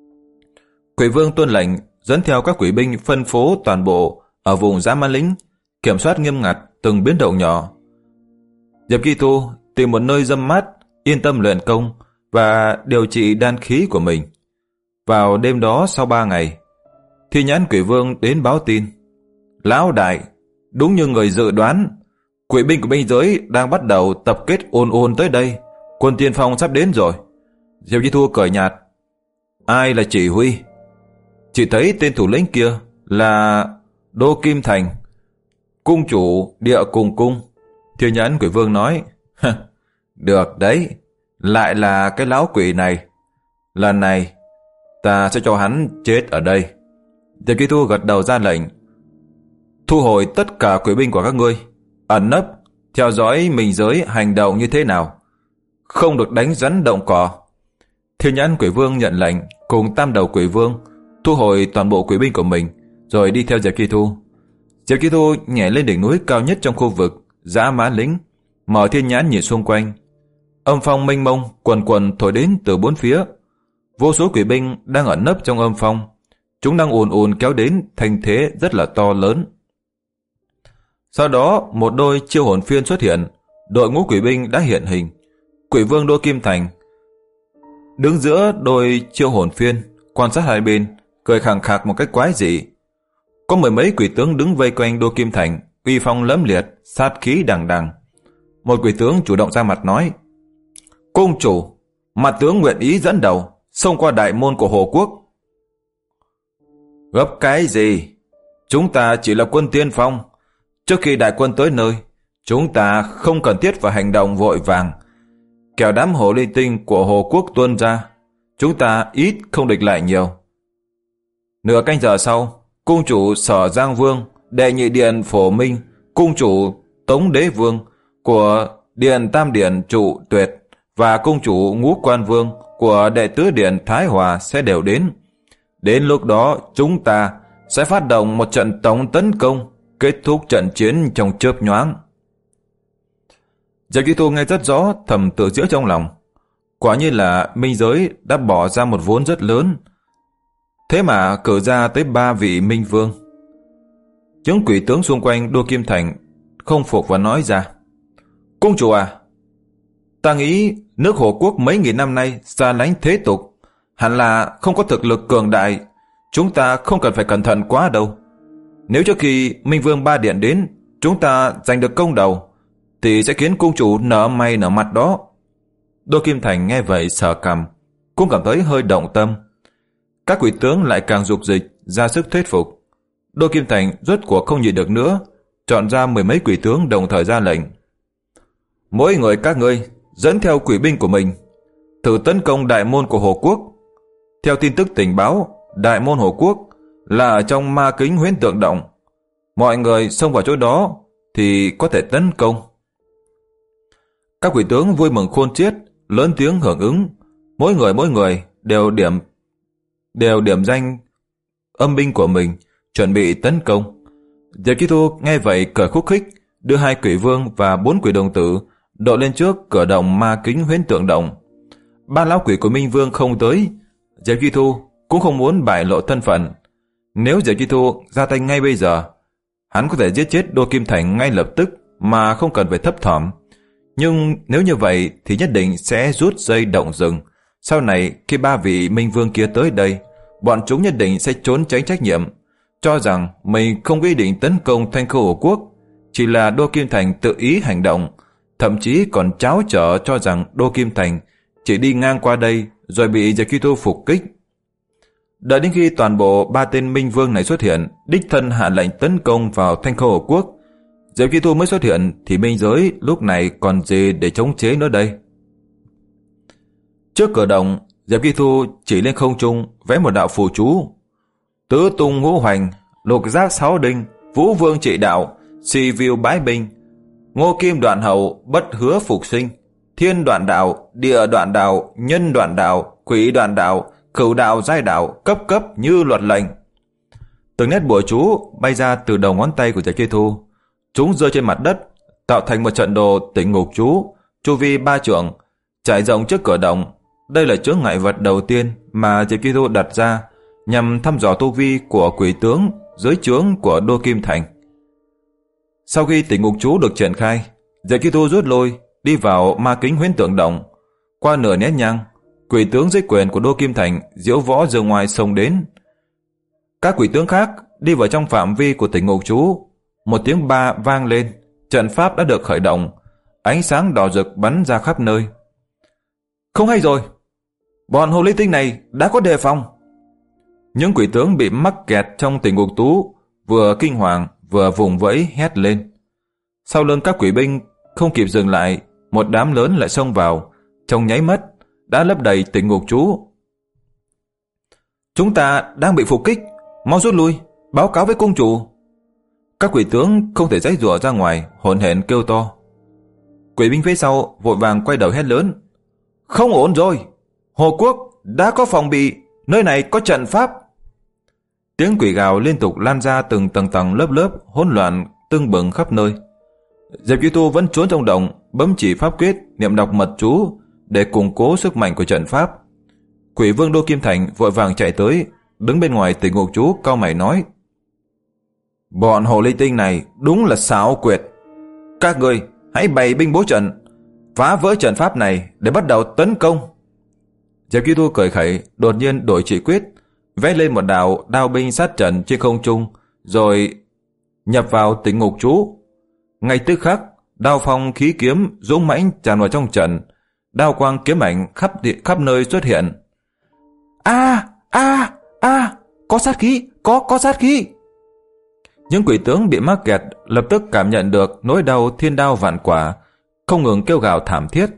Quỷ vương tuân lệnh, dẫn theo các quỷ binh phân phố toàn bộ ở vùng Dã Ma Lĩnh, kiểm soát nghiêm ngặt từng biến động nhỏ. Diệp Chi Thu tìm một nơi râm mát, yên tâm luyện công và điều trị đan khí của mình. Vào đêm đó sau ba ngày, Thi Nhãn Quỷ Vương đến báo tin. Lão đại, đúng như người dự đoán, quỷ binh của Minh Giới đang bắt đầu tập kết ồn ồn tới đây. Quân tiên phong sắp đến rồi. Diệp Chi Thu cười nhạt. Ai là chỉ huy? Chỉ thấy tên thủ lĩnh kia là Đô Kim Thành, cung chủ Địa Cùng Cung. Thi Nhãn Quỷ Vương nói. Được đấy, lại là cái lão quỷ này. Lần này ta sẽ cho hắn chết ở đây. Diệp Chi Thu gật đầu ra lệnh. Thu hồi tất cả quỷ binh của các ngươi, ẩn nấp, theo dõi Minh Giới hành động như thế nào. Không được đánh rắn động cỏ. Thiên Nhãn Quỷ Vương nhận lệnh cùng Tam Đầu Quỷ Vương thu hồi toàn bộ quỷ binh của mình, rồi đi theo Diệp Chi Thu. Diệp Chi Thu nhảy lên đỉnh núi cao nhất trong khu vực Dã Ma Lĩnh, mở thiên nhãn nhìn xung quanh. Âm phong mênh mông quần quần thổi đến từ bốn phía. Vô số quỷ binh đang ẩn nấp trong âm phong. Chúng đang ùn ùn kéo đến thành thế rất là to lớn. Sau đó một đôi chiêu hồn phiên xuất hiện. Đội ngũ quỷ binh đã hiện hình. Quỷ vương Đô Kim Thành đứng giữa đôi chiêu hồn phiên, quan sát hai bên, cười khẳng khạc một cách quái dị. Có mười mấy quỷ tướng đứng vây quanh Đô Kim Thành, uy phong lẫm liệt, sát khí đằng đằng. Một quỷ tướng chủ động ra mặt nói. Cung chủ, mặt tướng nguyện ý dẫn đầu xông qua đại môn của Hồ Quốc. Gấp cái gì? Chúng ta chỉ là quân tiên phong. Trước khi đại quân tới nơi, chúng ta không cần thiết phải hành động vội vàng. Kẻo đám hồ ly tinh của Hồ Quốc tuôn ra, chúng ta ít không địch lại nhiều. Nửa canh giờ sau, cung chủ Sở Giang Vương, đệ nhị điện Phổ Minh, cung chủ Tống Đế Vương của điện Tam Điện Trụ Tuyệt và cung chủ Ngũ Quan Vương của đệ tứ điện Thái Hòa sẽ đều đến. Đến lúc đó chúng ta sẽ phát động một trận tổng tấn công, kết thúc trận chiến trong chớp nhoáng. Diệp Chi Thu nghe rất rõ, thầm tự giễu trong lòng. Quả như là minh giới đã bỏ ra một vốn rất lớn, thế mà cử ra tới ba vị minh vương. Những quỷ tướng xung quanh Đô Kim Thành không phục và nói ra: Cung chủ à, ta nghĩ nước Hồ Quốc mấy nghìn năm nay xa lánh thế tục, hẳn là không có thực lực cường đại, chúng ta không cần phải cẩn thận quá đâu. Nếu trước khi Minh Vương Ba Điện đến, chúng ta giành được công đầu, thì sẽ khiến cung chủ nở mày nở mặt đó. Đô Kim Thành nghe vậy sờ cằm, cũng cảm thấy hơi động tâm. Các quỷ tướng lại càng dục dịch ra sức thuyết phục. Đô Kim Thành rốt cuộc không nhịn được nữa, chọn ra mười mấy quỷ tướng đồng thời ra lệnh: Mỗi người các ngươi dẫn theo quỷ binh của mình, thử tấn công đại môn của Hồ Quốc. Theo tin tức tình báo, đại môn Hồ Quốc là ở trong ma kính huyễn tượng động. Mọi người xông vào chỗ đó thì có thể tấn công. Các quỷ tướng vui mừng khôn xiết, lớn tiếng hưởng ứng. Mỗi người mỗi người đều điểm đều điểm danh âm binh của mình, chuẩn bị tấn công. Diệp Chi Thu nghe vậy cười khúc khích, đưa hai quỷ vương và bốn quỷ đồng tử đội lên trước cửa động ma kính huyễn tượng động. Ba lão quỷ của Minh Vương không tới, Diệp Chi Thu cũng không muốn bại lộ thân phận. Nếu Diệp Chi Thu ra tay ngay bây giờ, hắn có thể giết chết Đô Kim Thành ngay lập tức mà không cần phải thấp thỏm. Nhưng nếu như vậy thì nhất định sẽ rút dây động rừng. Sau này khi ba vị Minh Vương kia tới đây, bọn chúng nhất định sẽ trốn tránh trách nhiệm, cho rằng mình không có ý định tấn công Thanh Khâu Hồ Quốc, chỉ là Đô Kim Thành tự ý hành động, thậm chí còn tráo trở cho rằng Đô Kim Thành chỉ đi ngang qua đây rồi bị Diệp Chi Thu phục kích. Đợi đến khi toàn bộ ba tên Minh Vương này xuất hiện, đích thân hạ lệnh tấn công vào Thanh Khâu Hồ Quốc, Diệp Chi Thu mới xuất hiện thì minh giới lúc này còn gì để chống chế nữa đây. Trước cửa động, Diệp Chi Thu chỉ lên không trung vẽ một đạo phù chú: Tứ tung ngũ hoành, lục giác sáu đinh, vũ vương trị đạo, si viu bái binh, ngô kim đoạn hậu, bất hứa phục sinh, thiên đoạn đạo, địa đoạn đạo, nhân đoạn đạo, quỷ đoạn đạo, cửu đạo giai đạo, cấp cấp như luật lệnh. Từng nét bùa chú bay ra từ đầu ngón tay của Diệp Chi Thu. Chúng rơi trên mặt đất, tạo thành một trận đồ Tịnh Ngục chú, chu vi ba trượng, trải rộng trước cửa động. Đây là chướng ngại vật đầu tiên mà Diệp Chi Thu đặt ra nhằm thăm dò tu vi của quỷ tướng dưới trướng của Đô Kim Thành. Sau khi Tịnh Ngục chú được triển khai, Diệp Chi Thu rút lui đi vào ma kính huyễn tượng động. Qua nửa nén nhang, quỷ tướng dưới quyền của Đô Kim Thành diễu võ từ ngoài sông đến. Các quỷ tướng khác đi vào trong phạm vi của Tịnh Ngục chú. Một tiếng ba vang lên, trận pháp đã được khởi động, ánh sáng đỏ rực bắn ra khắp nơi. Không hay rồi, bọn hồ ly tinh này đã có đề phòng. Những quỷ tướng bị mắc kẹt trong Tịnh Ngục tú vừa kinh hoàng vừa vùng vẫy hét lên. Sau lưng các quỷ binh không kịp dừng lại, một đám lớn lại xông vào, trong nháy mắt đã lấp đầy Tịnh Ngục chú. Chúng ta đang bị phục kích, mau rút lui, báo cáo với cung chủ. Các quỷ tướng không thể giãy giụa ra ngoài, hỗn hển kêu to. Quỷ binh phía sau vội vàng quay đầu hét lớn: Không ổn rồi, Hồ Quốc đã có phòng bị, nơi này có trận pháp. Tiếng quỷ gào liên tục lan ra từng tầng tầng lớp lớp, hỗn loạn tưng bừng khắp nơi. Diệp Chi Thu vẫn trốn trong động, bấm chỉ pháp quyết, niệm đọc mật chú để củng cố sức mạnh của trận pháp. Quỷ vương Đô Kim Thành vội vàng chạy tới, đứng bên ngoài Tịnh Ngục chú cau mày nói: Bọn hồ ly tinh này đúng là xảo quyệt. Các người hãy bày binh bố trận, phá vỡ trận pháp này để bắt đầu tấn công. Diệp Chi Thu cười khẩy, đột nhiên đổi chỉ quyết, vẽ lên một đạo đao binh sát trận trên không trung, rồi nhập vào Tịnh Ngục chú. Ngay tức khắc, đao phong khí kiếm dũng mãnh tràn vào trong trận, đao quang kiếm ảnh khắp khắp nơi xuất hiện. A a a, có sát khí, có có sát khí. Những quỷ tướng bị mắc kẹt lập tức cảm nhận được nỗi đau thiên đao vạn quả, không ngừng kêu gào thảm thiết.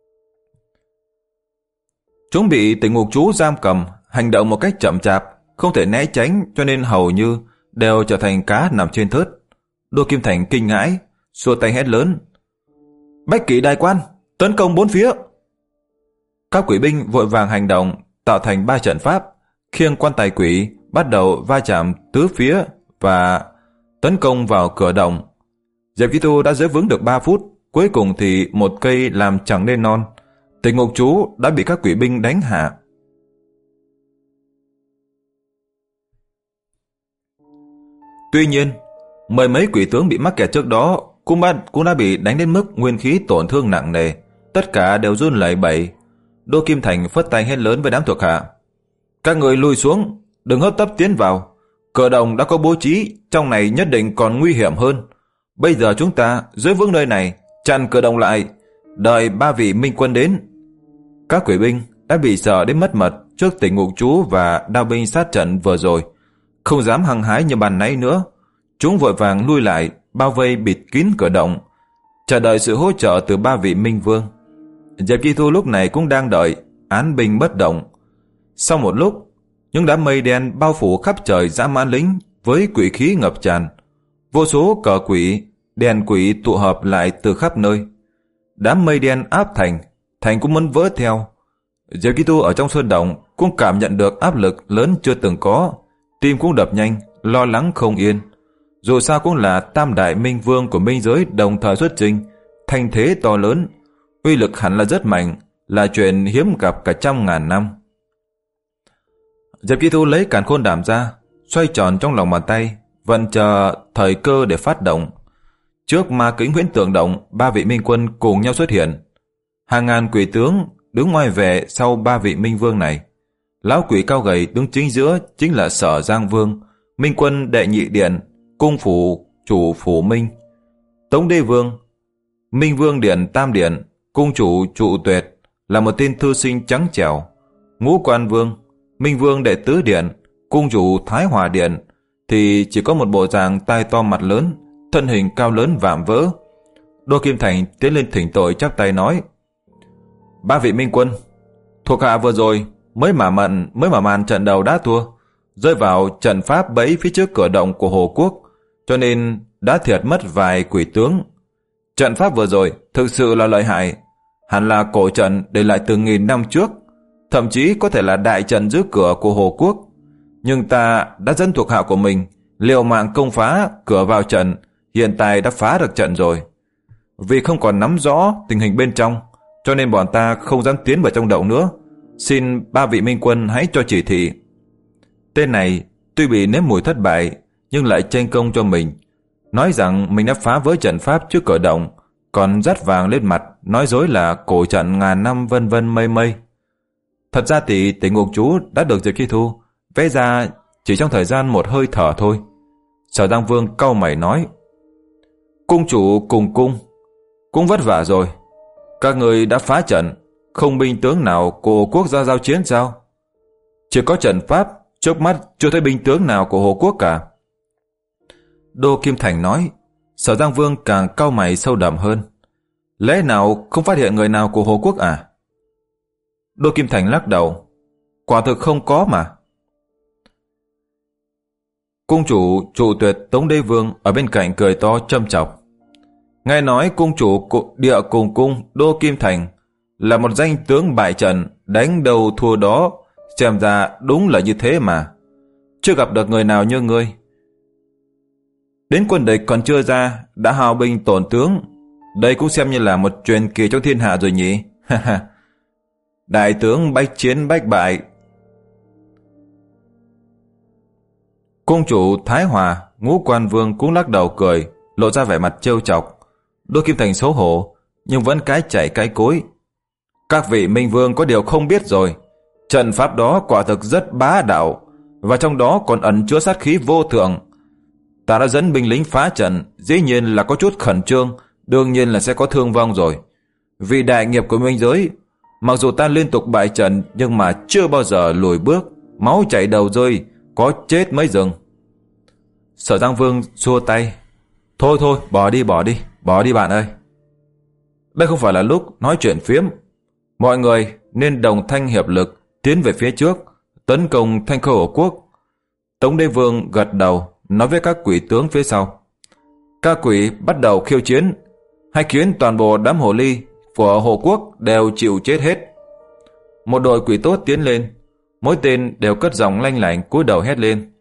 Chúng bị Tịnh Ngục chú giam cầm, hành động một cách chậm chạp, không thể né tránh, cho nên hầu như đều trở thành cá nằm trên thớt. Đô Kim Thành kinh hãi, xua tay hét lớn: Bách Kỵ đại quan, tấn công bốn phía. Các quỷ binh vội vàng hành động, tạo thành ba trận pháp, khiêng quan tài quỷ bắt đầu va chạm tứ phía và tấn công vào cửa động. Diệp Chi Thu đã giữ vững được ba phút, cuối cùng thì một cây làm chẳng nên non, Tỉnh Ngục Chú đã bị các quỷ binh đánh hạ. Tuy nhiên, mười mấy quỷ tướng bị mắc kẹt trước đó cũng, bắt, cũng đã bị đánh đến mức nguyên khí tổn thương nặng nề, tất cả đều run lẩy bẩy. Đô Kim Thành phất tay hét lớn với đám thuộc hạ: các người lùi xuống, đừng hấp tấp tiến vào. Cửa động đã có bố trí, trong này nhất định còn nguy hiểm hơn. Bây giờ chúng ta giữ vững nơi này, chặn cửa động lại, đợi ba vị minh quân đến. Các quỷ binh đã bị sợ đến mất mật trước Tỉnh Ngục Chú và đao binh sát trận vừa rồi, không dám hăng hái như ban nãy nữa. Chúng vội vàng lui lại, bao vây bịt kín cửa động, chờ đợi sự hỗ trợ từ ba vị minh vương. Diệp Chi Thu lúc này cũng đang đợi, án binh bất động. Sau một lúc, những đám mây đen bao phủ khắp trời dã man lính với quỷ khí ngập tràn. Vô số cờ quỷ, đèn quỷ tụ hợp lại từ khắp nơi. Đám mây đen áp thành, thành cũng muốn vỡ theo. Diệp Chi Thu ở trong sơn động cũng cảm nhận được áp lực lớn chưa từng có, tim cũng đập nhanh, lo lắng không yên. Dù sao cũng là tam đại minh vương của minh giới đồng thời xuất trình, thanh thế to lớn, uy lực hẳn là rất mạnh, là chuyện hiếm gặp cả trăm ngàn năm. Diệp Chi Thu lấy càn khôn đảm ra, xoay tròn trong lòng bàn tay, vẫn chờ thời cơ để phát động. Trước ma kính huyễn tượng động, ba vị minh quân cùng nhau xuất hiện. Hàng ngàn quỷ tướng đứng ngoài vệ sau ba vị minh vương này. Lão quỷ cao gầy đứng chính giữa chính là Sở Giang Vương, minh quân đệ nhị điện, cung phủ chủ phủ minh. Tống Đế Vương, minh vương điện tam điện, cung chủ trụ tuyệt, là một tên thư sinh trắng trẻo. Ngũ Quan Vương, minh vương đệ tứ điện, cung chủ Thái Hòa điện, thì chỉ có một bộ dạng tai to mặt lớn, thân hình cao lớn vạm vỡ. Đô Kim Thành tiến lên thỉnh tội chắp tay nói: ba vị minh quân, thuộc hạ vừa rồi mới mở màn mới mở màn trận đầu đã thua, rơi vào trận pháp bẫy phía trước cửa động của Hồ Quốc, cho nên đã thiệt mất vài quỷ tướng. Trận pháp vừa rồi thực sự là lợi hại, hẳn là cổ trận để lại từ nghìn năm trước, thậm chí có thể là đại trận giữ cửa của Hồ Quốc. Nhưng ta đã dẫn thuộc hạ của mình liều mạng công phá cửa vào trận, hiện tại đã phá được trận rồi. Vì không còn nắm rõ tình hình bên trong, cho nên bọn ta không dám tiến vào trong động nữa. Xin ba vị minh quân hãy cho chỉ thị. Tên này tuy bị nếm mùi thất bại, nhưng lại tranh công cho mình, nói rằng mình đã phá vỡ trận pháp trước cửa động, còn dắt vàng lên mặt, nói dối là cổ trận ngàn năm vân vân mây mây. Thật ra thì Tỉnh Ngục Chú đã được Diệp Chi Thu vẽ ra chỉ trong thời gian một hơi thở thôi. Sở Giang Vương cau mày nói: cung chủ cùng cung cũng vất vả rồi, các người đã phá trận, không binh tướng nào của Hồ Quốc ra giao chiến sao? Chỉ có trận pháp, trước mắt chưa thấy binh tướng nào của Hồ Quốc cả. Đô Kim Thành nói. Sở Giang Vương càng cau mày sâu đậm hơn: lẽ nào không phát hiện người nào của Hồ Quốc à? Đô Kim Thành lắc đầu: quả thực không có mà. Cung chủ trụ tuyệt Tống Đế Vương ở bên cạnh cười to châm chọc: nghe nói cung chủ địa cùng cung Đô Kim Thành là một danh tướng bại trận, đánh đầu thua đó, xem ra đúng là như thế mà. Chưa gặp được người nào như ngươi. Đến quân địch còn chưa ra đã hao binh tổn tướng, đây cũng xem như là một truyền kỳ trong thiên hạ rồi nhỉ. Đại tướng bách chiến bách bại. Cung chủ Thái Hòa, Ngũ Quan Vương cũng lắc đầu cười, lộ ra vẻ mặt trêu chọc. Đô Kim Thành xấu hổ nhưng vẫn cái chảy cái cối: các vị minh vương có điều không biết rồi, trận pháp đó quả thực rất bá đạo, và trong đó còn ẩn chứa sát khí vô thượng. Ta đã dẫn binh lính phá trận, dĩ nhiên là có chút khẩn trương, đương nhiên là sẽ có thương vong rồi. Vì đại nghiệp của minh giới, mặc dù ta liên tục bại trận nhưng mà chưa bao giờ lùi bước, máu chảy đầu rơi, có chết mới dừng. Sở Giang Vương xua tay: thôi thôi, bỏ đi bỏ đi, bỏ đi bạn ơi. Đây không phải là lúc nói chuyện phiếm. Mọi người nên đồng thanh hiệp lực tiến về phía trước, tấn công Thanh Khâu Hồ Quốc. Tống Đế Vương gật đầu, nói với các quỷ tướng phía sau: các quỷ bắt đầu khiêu chiến, hay khiến toàn bộ đám hồ ly của Hồ Quốc đều chịu chết hết. Một đội quỷ tốt tiến lên, mỗi tên đều cất giọng lanh lảnh cúi đầu hét lên: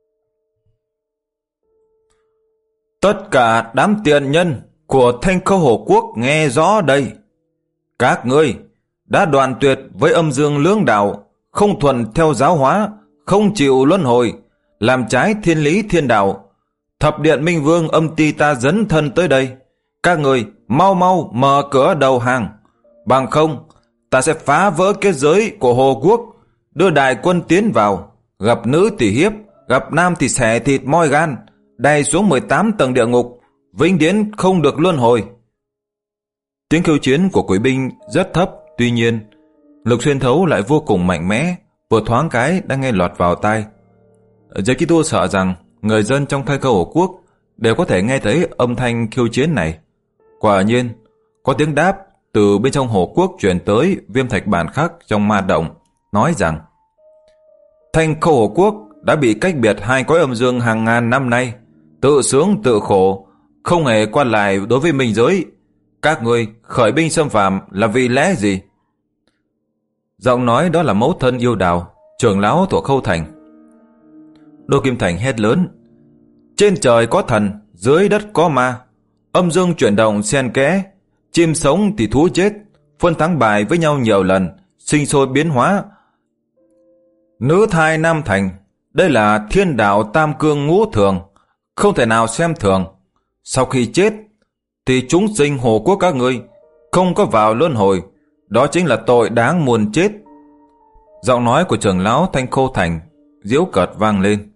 tất cả đám tiền nhân của Thanh Khâu Hồ Quốc nghe rõ đây. Các ngươi đã đoạn tuyệt với âm dương lưỡng đạo, không thuận theo giáo hóa, không chịu luân hồi, làm trái thiên lý thiên đạo. Thập điện Minh Vương âm ty ta dấn thân tới đây. Các người mau mau mở cửa đầu hàng. Bằng không, ta sẽ phá vỡ kết giới của Hồ Quốc, đưa đại quân tiến vào, gặp nữ thì hiếp, gặp nam thì xẻ thịt moi gan, đày xuống mười tám tầng địa ngục, vĩnh viễn không được luân hồi. Tiếng kêu chiến của quỷ binh rất thấp, tuy nhiên lực xuyên thấu lại vô cùng mạnh mẽ, vừa thoáng cái đã nghe lọt vào tai. Zekitu sợ rằng người dân trong Thai Câu Hồ Quốc đều có thể nghe thấy âm thanh kêu chiến này. Quả nhiên, có tiếng đáp từ bên trong Hồ Quốc truyền tới Viêm Thạch Bản Khắc trong ma động, nói rằng Thanh Câu Hồ Quốc đã bị cách biệt hai cõi âm dương hàng ngàn năm nay, tự sướng tự khổ, không hề quan lại đối với minh giới. Các ngươi khởi binh xâm phạm là vì lẽ gì? Giọng nói đó là mẫu thân Yêu Đào, trưởng lão thuộc Khâu Thành. Đô Kim Thành hét lớn: trên trời có thần, dưới đất có ma, âm dương chuyển động xen kẽ, chim sống thì thú chết, phân thắng bại với nhau nhiều lần, sinh sôi biến hóa. Nữ thai nam thành, đây là thiên đạo tam cương ngũ thường, không thể nào xem thường. Sau khi chết thì chúng sinh Hồ Quốc các ngươi không có vào luân hồi, đó chính là tội đáng muôn chết. Giọng nói của trưởng lão Thanh Khâu Thành giễu cợt vang lên.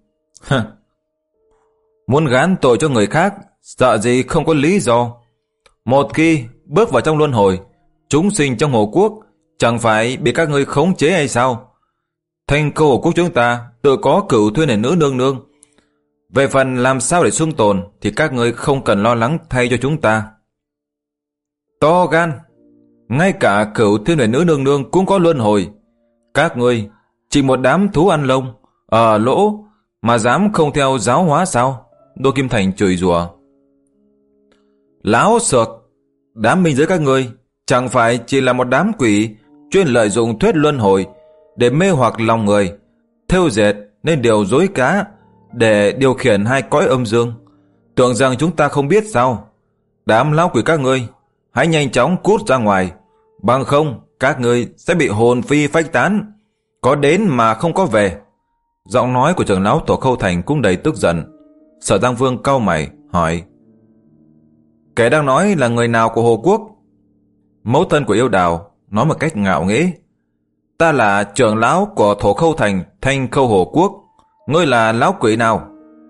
Muốn gán tội cho người khác, sợ gì không có lý do. Một khi bước vào trong luân hồi, chúng sinh trong Hồ Quốc chẳng phải bị các ngươi khống chế hay sao? Thanh Câu Hồ Quốc chúng ta tự có cửu thuyên để nữ nương nương. Về phần làm sao để xung tồn thì các ngươi không cần lo lắng thay cho chúng ta. To gan, ngay cả cửu thiên huyền nữ nương nương cũng có luân hồi. Các ngươi chỉ một đám thú ăn lông, ở lỗ mà dám không theo giáo hóa sao? Đô Kim Thành chửi rủa. Láo xược, đám minh giới các ngươi chẳng phải chỉ là một đám quỷ chuyên lợi dụng thuyết luân hồi để mê hoặc lòng người, thêu dệt nên điều dối cá để điều khiển hai cõi âm dương. Tưởng rằng chúng ta không biết sao? Đám lão quỷ các ngươi, hãy nhanh chóng cút ra ngoài, bằng không các ngươi sẽ bị hồn phi phách tán, có đến mà không có về. Giọng nói của trưởng lão Tổ Khâu Thành cũng đầy tức giận. Sở Giang Vương cau mày hỏi: kẻ đang nói là người nào của Hồ Quốc? Mẫu thân của Yêu Đào nói một cách ngạo nghễ: ta là trưởng lão của Thổ Khâu Thành Thanh Khâu Hồ Quốc. Ngươi là lão quỷ nào?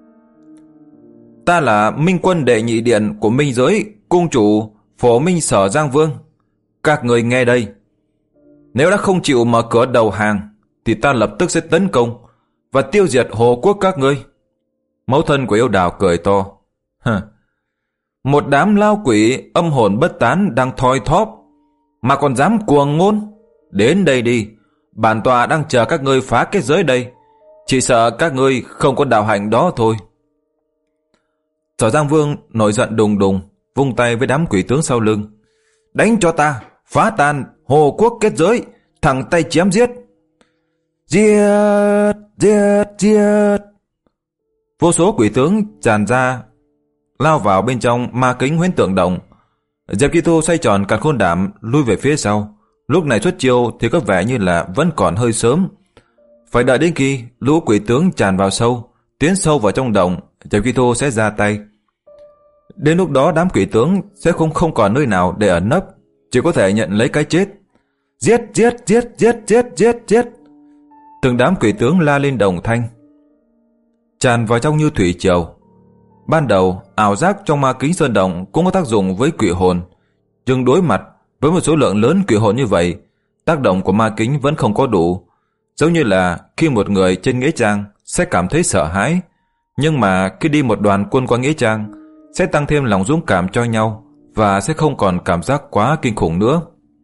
Ta là Minh Quân đệ nhị điện của Minh giới cung chủ Phổ Minh Sở Giang Vương. Các người nghe đây, nếu đã không chịu mở cửa đầu hàng thì ta lập tức sẽ tấn công và tiêu diệt Hồ Quốc các ngươi. Mẫu thân của Yêu Đào cười to: Hừ, một đám lao quỷ âm hồn bất tán đang thoi thóp mà còn dám cuồng ngôn. Đến đây đi, bản tọa đang chờ các ngươi phá kết giới đây. Chỉ sợ các ngươi không có đạo hạnh đó thôi. Sở Giang Vương nổi giận đùng đùng, vung tay với đám quỷ tướng sau lưng: đánh cho ta, phá tan Hồ Quốc kết giới, thẳng tay chém giết. Giết, giết, giết. Vô số quỷ tướng tràn ra, lao vào bên trong ma kính huyễn tượng động. Diệp Kỳ Thu xoay tròn càn khôn đảm lui về phía sau. Lúc này xuất chiêu thì có vẻ như là vẫn còn hơi sớm. Phải đợi đến khi lũ quỷ tướng tràn vào sâu, tiến sâu vào trong động, Diệp Kỳ Thu sẽ ra tay. Đến lúc đó đám quỷ tướng sẽ không không còn nơi nào để ẩn nấp, chỉ có thể nhận lấy cái chết. Giết, giết, giết, giết, giết, giết, giết. Từng đám quỷ tướng la lên đồng thanh, tràn vào trong như thủy triều. Ban đầu ảo giác trong ma kính sơn động cũng có tác dụng với quỷ hồn, nhưng đối mặt với một số lượng lớn quỷ hồn như vậy, tác động của ma kính vẫn không có đủ. Giống như là khi một người trên nghĩa trang sẽ cảm thấy sợ hãi, nhưng mà khi đi một đoàn quân qua nghĩa trang sẽ tăng thêm lòng dũng cảm cho nhau và sẽ không còn cảm giác quá kinh khủng nữa.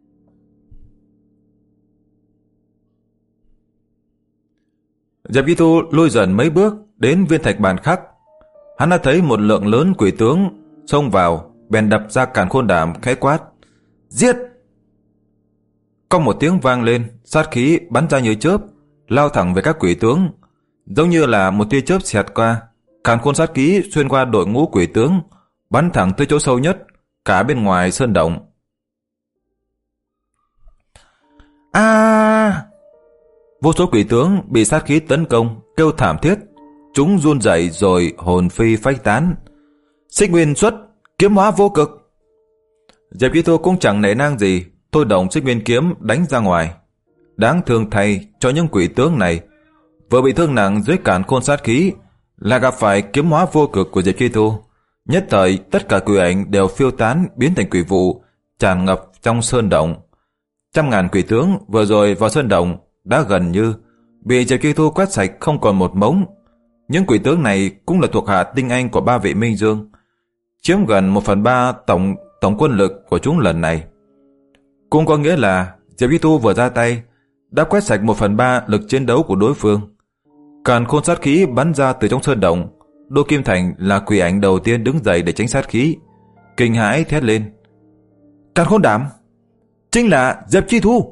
Diệp Kỳ Thu lui dần mấy bước đến viên thạch bàn khắc. Hắn đã thấy một lượng lớn quỷ tướng xông vào, bèn đập ra càn khôn đảm khẽ quát: giết! Có một tiếng vang lên, sát khí bắn ra như chớp, lao thẳng về các quỷ tướng. Giống như là một tia chớp xẹt qua, càn khôn sát khí xuyên qua đội ngũ quỷ tướng, bắn thẳng tới chỗ sâu nhất, cả bên ngoài sơn động. A! Vô số quỷ tướng bị sát khí tấn công, kêu thảm thiết, chúng run rẩy rồi hồn phi phách tán. Xích nguyên xuất, kiếm hóa vô cực. Diệp Chi Thu cũng chẳng nể nang gì, thôi động xích nguyên kiếm đánh ra ngoài. Đáng thương thay cho những quỷ tướng này, vừa bị thương nặng dưới cản khôn sát khí, là gặp phải kiếm hóa vô cực của Diệp Chi Thu. Nhất thời tất cả quỷ ảnh đều phiêu tán biến thành quỷ vụ, tràn ngập trong sơn động. Trăm ngàn quỷ tướng vừa rồi vào sơn động đã gần như bị Diệp Chi Thu quét sạch không còn một mống. Những quỷ tướng này cũng là thuộc hạ tinh anh của ba vị Minh Dương, chiếm gần một phần ba tổng tổng quân lực của chúng lần này. Cũng có nghĩa là Diệp Chi Thu vừa ra tay đã quét sạch một phần ba lực chiến đấu của đối phương. Càn khôn sát khí bắn ra từ trong sơn động. Đô Kim Thành là quỷ ảnh đầu tiên đứng dậy để tránh sát khí, kinh hãi thét lên: Càn khôn đảm, chính là Diệp Chi Thu!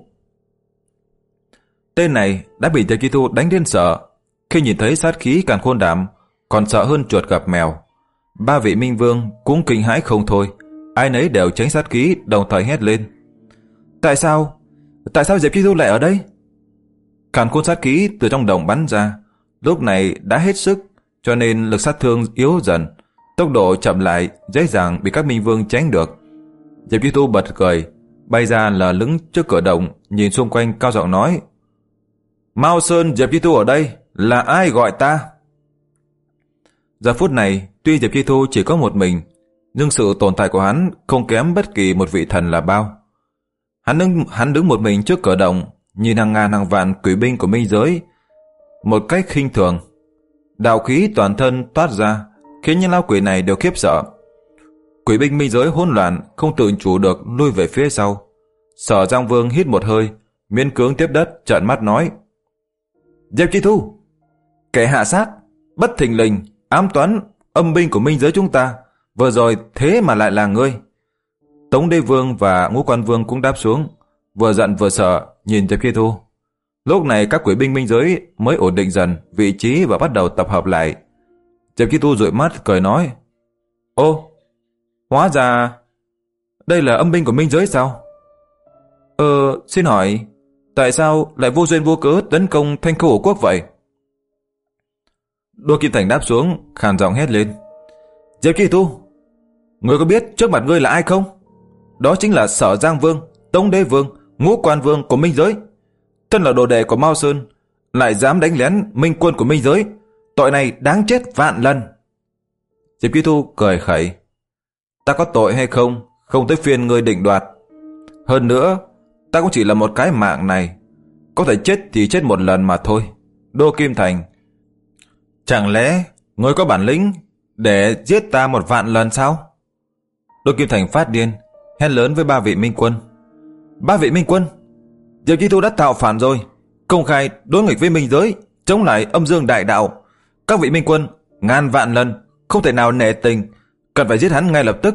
Tên này đã bị Diệp Chi Thu đánh đến sợ, khi nhìn thấy sát khí càn khôn đảm còn sợ hơn chuột gặp mèo. Ba vị Minh Vương cũng kinh hãi không thôi, ai nấy đều tránh sát khí, đồng thời hét lên: Tại sao? Tại sao Diệp Chi Thu lại ở đây? Càn khôn sát khí từ trong đồng bắn ra, lúc này đã hết sức, cho nên lực sát thương yếu dần, tốc độ chậm lại, dễ dàng bị các Minh Vương tránh được. Diệp Chi Thu bật cười, bay ra lờ lững trước cửa động, nhìn xung quanh cao giọng nói: Mao Sơn, Diệp Chi Thu ở đây, là ai gọi ta? Giờ phút này, tuy Diệp Chi Thu chỉ có một mình, nhưng sự tồn tại của hắn không kém bất kỳ một vị thần là bao. Hắn đứng, hắn đứng một mình trước cửa động, nhìn hàng ngàn hàng vạn quỷ binh của minh giới một cách khinh thường. Đạo khí toàn thân toát ra, khiến những lão quỷ này đều khiếp sợ. Quỷ binh minh giới hỗn loạn, không tự chủ được lui về phía sau. Sở Giang Vương hít một hơi, miễn cưỡng tiếp đất, trợn mắt nói: Diệp Chi Thu, kẻ hạ sát, bất thình lình, ám toán âm binh của minh giới chúng ta, vừa rồi thế mà lại là ngươi. Tống Đế Vương và Ngũ Quan Vương cũng đáp xuống, vừa giận vừa sợ nhìn Diệp Chi Thu. Lúc này các quỷ binh minh giới mới ổn định dần vị trí và bắt đầu tập hợp lại. Diệp Chi Thu dụi mắt cười nói: Ô, hóa ra đây là âm binh của minh giới sao? Ờ, xin hỏi, tại sao lại vô duyên vô cớ tấn công Thanh Khâu Hổ Quốc vậy? Đô Kim Thành đáp xuống, khàn giọng hét lên: Diệp Chi Thu, ngươi có biết trước mặt ngươi là ai không? Đó chính là Sở Giang Vương, Tống Đế Vương, Ngũ Quan Vương của minh giới. Thân là đồ đệ của Mao Sơn, lại dám đánh lén minh quân của minh giới, tội này đáng chết vạn lần. Diệp Chi Thu cười khẩy: Ta có tội hay không, không tới phiên ngươi định đoạt. Hơn nữa, ta cũng chỉ là một cái mạng này, có thể chết thì chết một lần mà thôi. Đô Kim Thành, chẳng lẽ ngươi có bản lĩnh để giết ta một vạn lần sao? Đô Kim Thành phát điên, hét lớn với ba vị minh quân: Ba vị minh quân, Diệp Chi Thu đã tạo phản rồi, công khai đối nghịch với minh giới, chống lại âm dương đại đạo. Các vị minh quân ngàn vạn lần không thể nào nể tình, cần phải giết hắn ngay lập tức.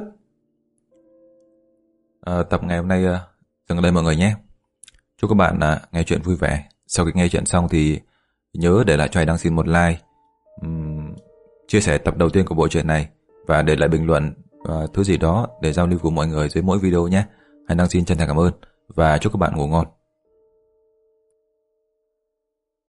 À, tập ngày hôm nay uh, dừng ở đây mọi người nhé. Chúc các bạn uh, nghe chuyện vui vẻ. Sau khi nghe chuyện xong thì nhớ để lại cho Hải Đăng xin một like, um, chia sẻ tập đầu tiên của bộ truyện này và để lại bình luận uh, thứ gì đó để giao lưu cùng mọi người dưới mỗi video nhé. Hải Đăng xin chân thành cảm ơn và chúc các bạn ngủ ngon.